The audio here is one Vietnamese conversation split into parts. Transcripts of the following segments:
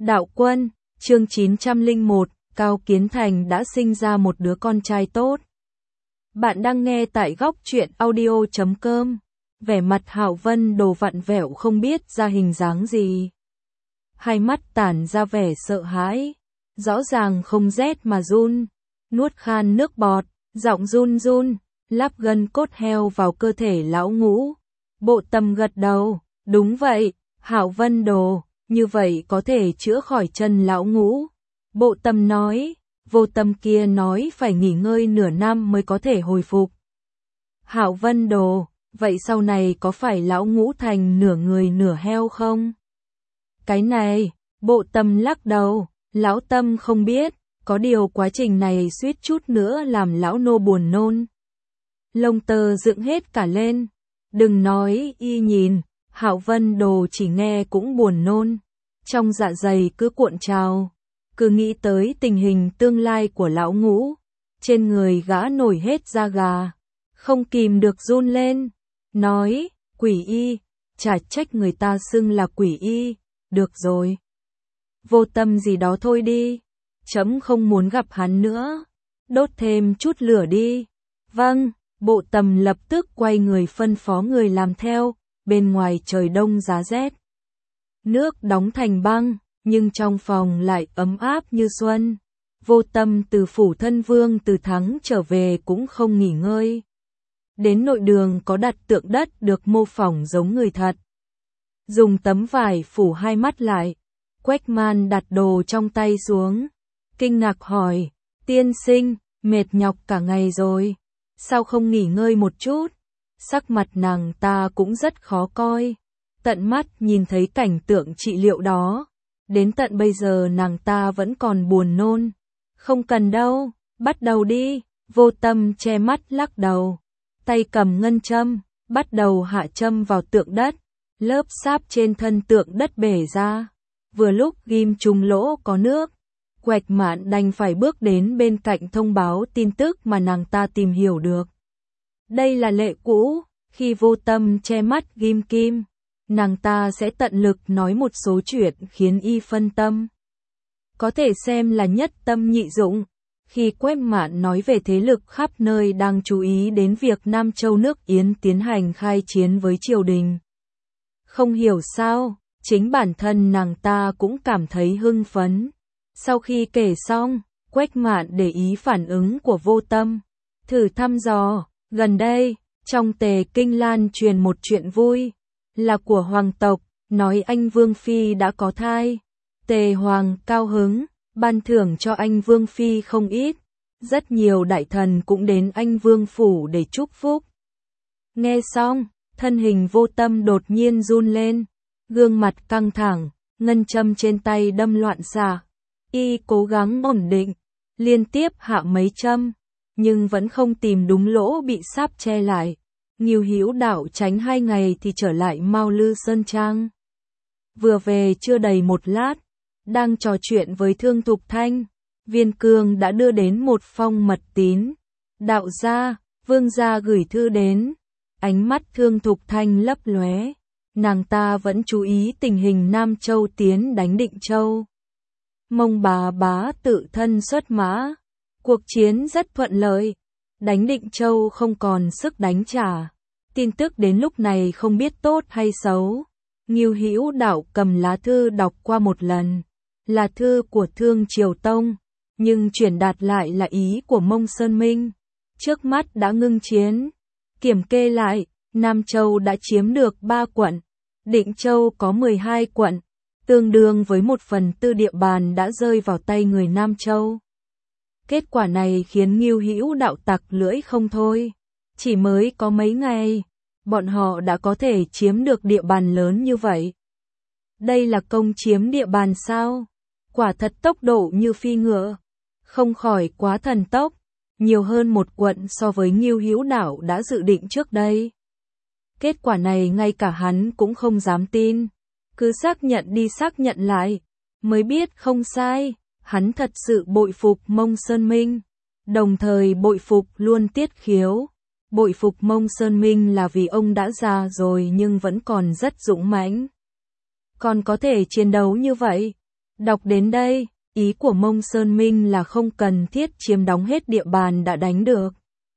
Đạo Quân, chương 901, Cao Kiến Thành đã sinh ra một đứa con trai tốt. Bạn đang nghe tại góc truyện audio.com. Vẻ mặt Hạo Vân Đồ vặn vẹo không biết ra hình dáng gì. Hai mắt tản ra vẻ sợ hãi, rõ ràng không rét mà run, nuốt khan nước bọt, giọng run run, lắp gân cốt heo vào cơ thể lão Ngũ. Bộ Tâm gật đầu, đúng vậy, Hạo Vân Đồ, như vậy có thể chữa khỏi chân lão Ngũ. Bộ Tâm nói, Vô Tâm kia nói phải nghỉ ngơi nửa năm mới có thể hồi phục. Hạo Vân Đồ, vậy sau này có phải lão Ngũ thành nửa người nửa heo không? Cái này, Bộ Tâm lắc đầu, lão Tâm không biết, có điều quá trình này suýt chút nữa làm lão nô buồn nôn. Lông tơ dựng hết cả lên, đừng nói y nhìn, Hạo Vân Đồ chỉ nghe cũng buồn nôn, trong dạ dày cứ cuộn trào, cứ nghĩ tới tình hình tương lai của lão Ngũ, trên người gã nổi hết da gà, không kìm được run lên, nói, quỷ y, chả trách người ta xưng là quỷ y, được rồi. Vô Tâm gì đó thôi đi, chấm không muốn gặp hắn nữa, đốt thêm chút lửa đi. Vâng, Bộ Tâm lập tức quay người phân phó người làm theo, bên ngoài trời đông giá rét. Nước đóng thành băng, nhưng trong phòng lại ấm áp như xuân. Vô Tâm từ phủ thân vương Từ Thắng trở về cũng không nghỉ ngơi. Đến nội đường có đặt tượng đất được mô phỏng giống người thật. Dùng tấm vải phủ hai mắt lại, Quách Man đặt đồ trong tay xuống, kinh ngạc hỏi, tiên sinh, mệt nhọc cả ngày rồi, sao không nghỉ ngơi một chút? Sắc mặt nàng ta cũng rất khó coi, tận mắt nhìn thấy cảnh tượng trị liệu đó, đến tận bây giờ nàng ta vẫn còn buồn nôn. Không cần đâu, bắt đầu đi. Vô Tâm che mắt lắc đầu, tay cầm ngân châm, bắt đầu hạ châm vào tượng đất, lớp sáp trên thân tượng đất bể ra, vừa lúc ghim trùng lỗ có nước. Quách Mạn đành phải bước đến bên cạnh thông báo tin tức mà nàng ta tìm hiểu được. Đây là lệ cũ, khi Vô Tâm che mắt ghim kim, nàng ta sẽ tận lực nói một số chuyện khiến y phân tâm. Có thể xem là nhất tâm nhị dụng. Khi Quách Mạn nói về thế lực khắp nơi đang chú ý đến việc Nam Châu nước Yến tiến hành khai chiến với triều đình. Không hiểu sao, chính bản thân nàng ta cũng cảm thấy hưng phấn. Sau khi kể xong, Quách Mạn để ý phản ứng của Vô Tâm, thử thăm dò, gần đây, trong Tề Kinh lan truyền một chuyện vui, là của hoàng tộc, nói anh Vương Phi đã có thai. Tề Hoàng cao hứng, ban thưởng cho anh Vương Phi không ít, rất nhiều đại thần cũng đến anh Vương phủ để chúc phúc. Nghe xong, thân hình Vô Tâm đột nhiên run lên, gương mặt căng thẳng, ngân châm trên tay đâm loạn xạ. Y cố gắng ổn định, liên tiếp hạ mấy châm, nhưng vẫn không tìm đúng lỗ bị sáp che lại. Ngưu Hữu Đạo tránh 2 ngày thì trở lại Mao Lư Sơn Trang. Vừa về chưa đầy một lát, đang trò chuyện với Thương Thục Thanh, Viên Cương đã đưa đến một phong mật tín. Đạo gia, vương gia gửi thư đến. Ánh mắt Thương Thục Thanh lấp lóe, nàng ta vẫn chú ý tình hình Nam Châu tiến đánh Định Châu. Mông bá tự thân xuất mã, cuộc chiến rất thuận lợi, đánh Định Châu không còn sức đánh trả. Tin tức đến lúc này không biết tốt hay xấu. Ngưu Hữu Đạo cầm lá thư đọc qua một lần, là thư của Thương Triều Tông, nhưng truyền đạt lại là ý của Mông Sơn Minh. Trước mắt đã ngưng chiến, kiểm kê lại, Nam Châu đã chiếm được 3 quận, Định Châu có 12 quận, tương đương với 1/4 địa bàn đã rơi vào tay người Nam Châu. Kết quả này khiến Ngưu Hữu Đạo tặc lưỡi không thôi, chỉ mới có mấy ngày, bọn họ đã có thể chiếm được địa bàn lớn như vậy. Đây là công chiếm địa bàn sao? Quả thật tốc độ như phi ngựa, không khỏi quá thần tốc, nhiều hơn một quận so với Ngưu Hữu Đạo đã dự định trước đây. Kết quả này ngay cả hắn cũng không dám tin, cứ xác nhận đi xác nhận lại, mới biết không sai, hắn thật sự bội phục Mông Sơn Minh, đồng thời bội phục luôn Tiết Khiếu. Bội phục Mông Sơn Minh là vì ông đã già rồi nhưng vẫn còn rất dũng mãnh. Còn có thể chiến đấu như vậy, Đọc đến đây, ý của Mông Sơn Minh là không cần thiết chiếm đóng hết địa bàn đã đánh được.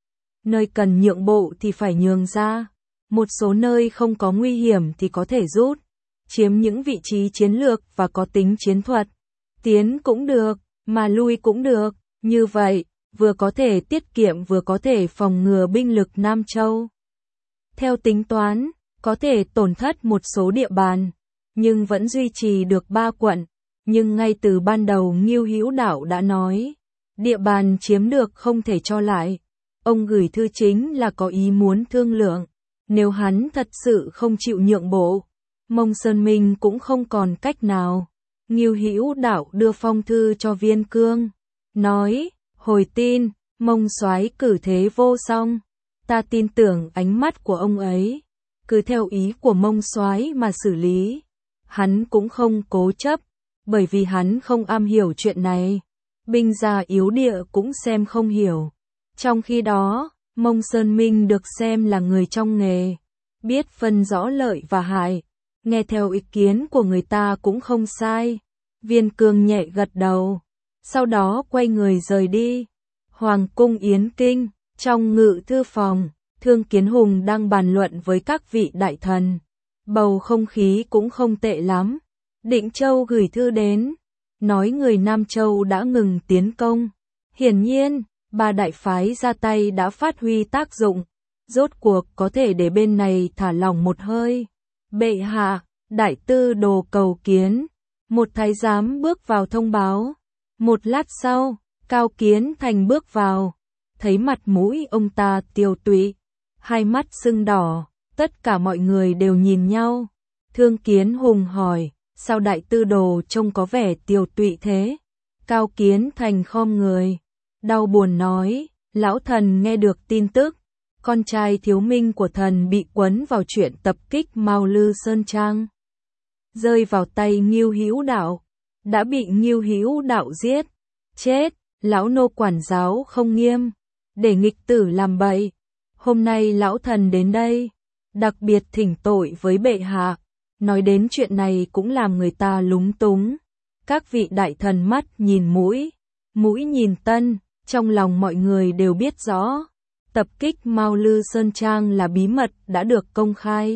Nơi cần nhượng bộ thì phải nhường ra, một số nơi không có nguy hiểm thì có thể rút, chiếm những vị trí chiến lược và có tính chiến thuật. Tiến cũng được, mà lui cũng được, như vậy, vừa có thể tiết kiệm vừa có thể phòng ngừa binh lực Nam Châu. Theo tính toán, có thể tổn thất một số địa bàn, nhưng vẫn duy trì được 3 quận. Nhưng ngay từ ban đầu Ngưu Hữu Đạo đã nói, địa bàn chiếm được không thể cho lại. Ông gửi thư chính là có ý muốn thương lượng, nếu hắn thật sự không chịu nhượng bộ, Mông Sơn Minh cũng không còn cách nào. Ngưu Hữu Đạo đưa phong thư cho Viên Cương, nói, hồi tin, Mông soái cử thế vô song, ta tin tưởng ánh mắt của ông ấy, cứ theo ý của Mông soái mà xử lý. Hắn cũng không cố chấp, bởi vì hắn không am hiểu chuyện này, binh gia yếu địa cũng xem không hiểu. Trong khi đó, Mông Sơn Minh được xem là người trong nghề, biết phân rõ lợi và hại, nghe theo ý kiến của người ta cũng không sai. Viên Cương nhẹ gật đầu, sau đó quay người rời đi. Hoàng cung Yến Kinh, trong ngự thư phòng, Thương Kiến Hùng đang bàn luận với các vị đại thần. Bầu không khí cũng không tệ lắm. Định Châu gửi thư đến, nói người Nam Châu đã ngừng tiến công. Hiển nhiên, 3 đại phái ra tay đã phát huy tác dụng, rốt cuộc có thể để bên này thả lỏng một hơi. Bệ hạ, đại tư đồ cầu kiến. Một thái giám bước vào thông báo. Một lát sau, Cao Kiến Thành bước vào, thấy mặt mũi ông ta tiều tụy, hai mắt sưng đỏ, tất cả mọi người đều nhìn nhau. Thương Kiến Hùng hỏi, sao đại tư đồ trông có vẻ tiều tụy thế? Cao Kiến Thành khom người, đau buồn nói, lão thần nghe được tin tức, con trai Thiếu Minh của thần bị quấn vào chuyện tập kích Mao Lư Sơn Trang, rơi vào tay Ngưu Hữu Đạo, đã bị Ngưu Hữu Đạo giết, chết. Lão nô quản giáo không nghiêm, để nghịch tử làm bậy. Hôm nay lão thần đến đây, đặc biệt thỉnh tội với bệ hạ. Nói đến chuyện này cũng làm người ta lúng túng. Các vị đại thần mắt nhìn mũi, mũi nhìn tân, trong lòng mọi người đều biết rõ. Tập kích Mao Lư Sơn Trang là bí mật đã được công khai.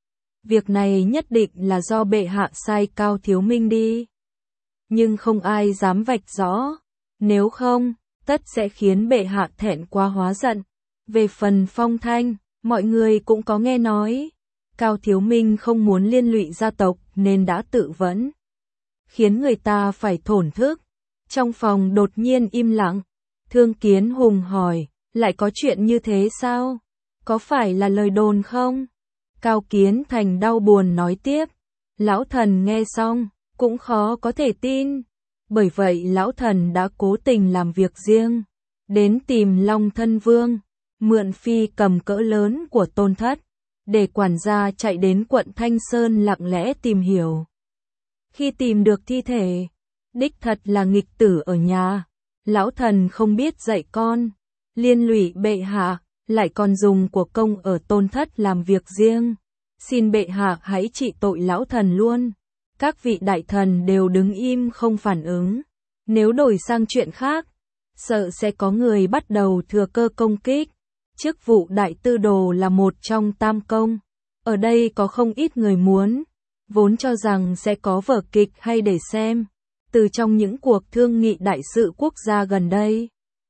Việc này nhất định là do bệ hạ sai Cao Thiếu Minh đi. Nhưng không ai dám vạch rõ. Nếu không, tất sẽ khiến bệ hạ thẹn quá hóa giận. Về phần Phong Thanh, mọi người cũng có nghe nói. Cao Thiếu Minh không muốn liên lụy gia tộc nên đã tự vẫn, khiến người ta phải thổn thức. Trong phòng đột nhiên im lặng. Thương Kiến Hùng hỏi, lại có chuyện như thế sao? Có phải là lời đồn không? Cao Kiến Thành đau buồn nói tiếp. Lão thần nghe xong, cũng khó có thể tin. Bởi vậy lão thần đã cố tình làm việc riêng, đến tìm Long Thân Vương, mượn phi cầm cỡ lớn của Tôn Thất, để quản gia chạy đến quận Thanh Sơn lặng lẽ tìm hiểu. Khi tìm được thi thể, đích thật là nghịch tử ở nhà, lão thần không biết dạy con, liên lụy bệ hạ, lại còn dùng của công ở Tôn Thất làm việc riêng. Xin bệ hạ hãy trị tội lão thần luôn. Các vị đại thần đều đứng im không phản ứng. Nếu đổi sang chuyện khác, sợ sẽ có người bắt đầu thừa cơ công kích. Chức vụ đại tư đồ là một trong tam công. Ở đây có không ít người muốn, vốn cho rằng sẽ có vở kịch hay để xem. Từ trong những cuộc thương nghị đại sự quốc gia gần đây,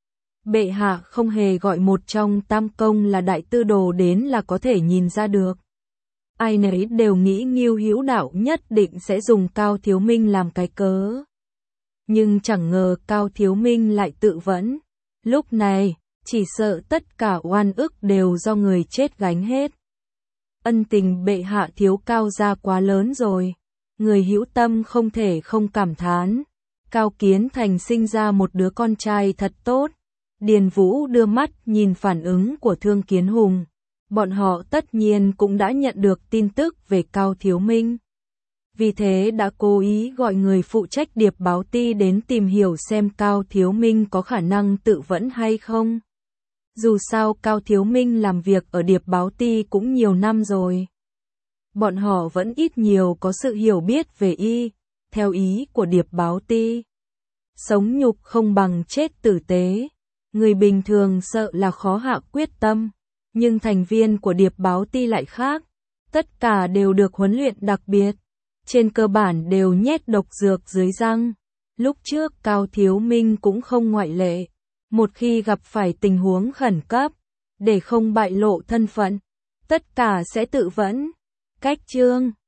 bệ hạ không hề gọi một trong tam công là đại tư đồ đến là có thể nhìn ra được. Ai nấy đều nghĩ Ngưu Hữu Đạo nhất định sẽ dùng Cao Thiếu Minh làm cái cớ. Nhưng chẳng ngờ Cao Thiếu Minh lại tự vẫn. Lúc này, chỉ sợ tất cả oan ức đều do người chết gánh hết. Ân tình bệ hạ thiếu Cao gia quá lớn rồi. Người hữu tâm không thể không cảm thán. Cao Kiến Thành sinh ra một đứa con trai thật tốt. Điền Vũ đưa mắt nhìn phản ứng của Thương Kiến Hùng. Bọn họ tất nhiên cũng đã nhận được tin tức về Cao Thiếu Minh. Vì thế đã cố ý gọi người phụ trách điệp báo ti đến tìm hiểu xem Cao Thiếu Minh có khả năng tự vẫn hay không. Dù sao Cao Thiếu Minh làm việc ở điệp báo ti cũng nhiều năm rồi. Bọn họ vẫn ít nhiều có sự hiểu biết về y. theo ý của Điệp Báo Ti. Sống nhục không bằng chết tử tế. Người bình thường sợ là khó hạ quyết tâm, nhưng thành viên của Điệp Báo Ti lại khác. Tất cả đều được huấn luyện đặc biệt, trên cơ bản đều nhét độc dược dưới răng. Lúc trước Cao Thiếu Minh cũng không ngoại lệ. Một khi gặp phải tình huống khẩn cấp, để không bại lộ thân phận, tất cả sẽ tự vẫn. Cách chương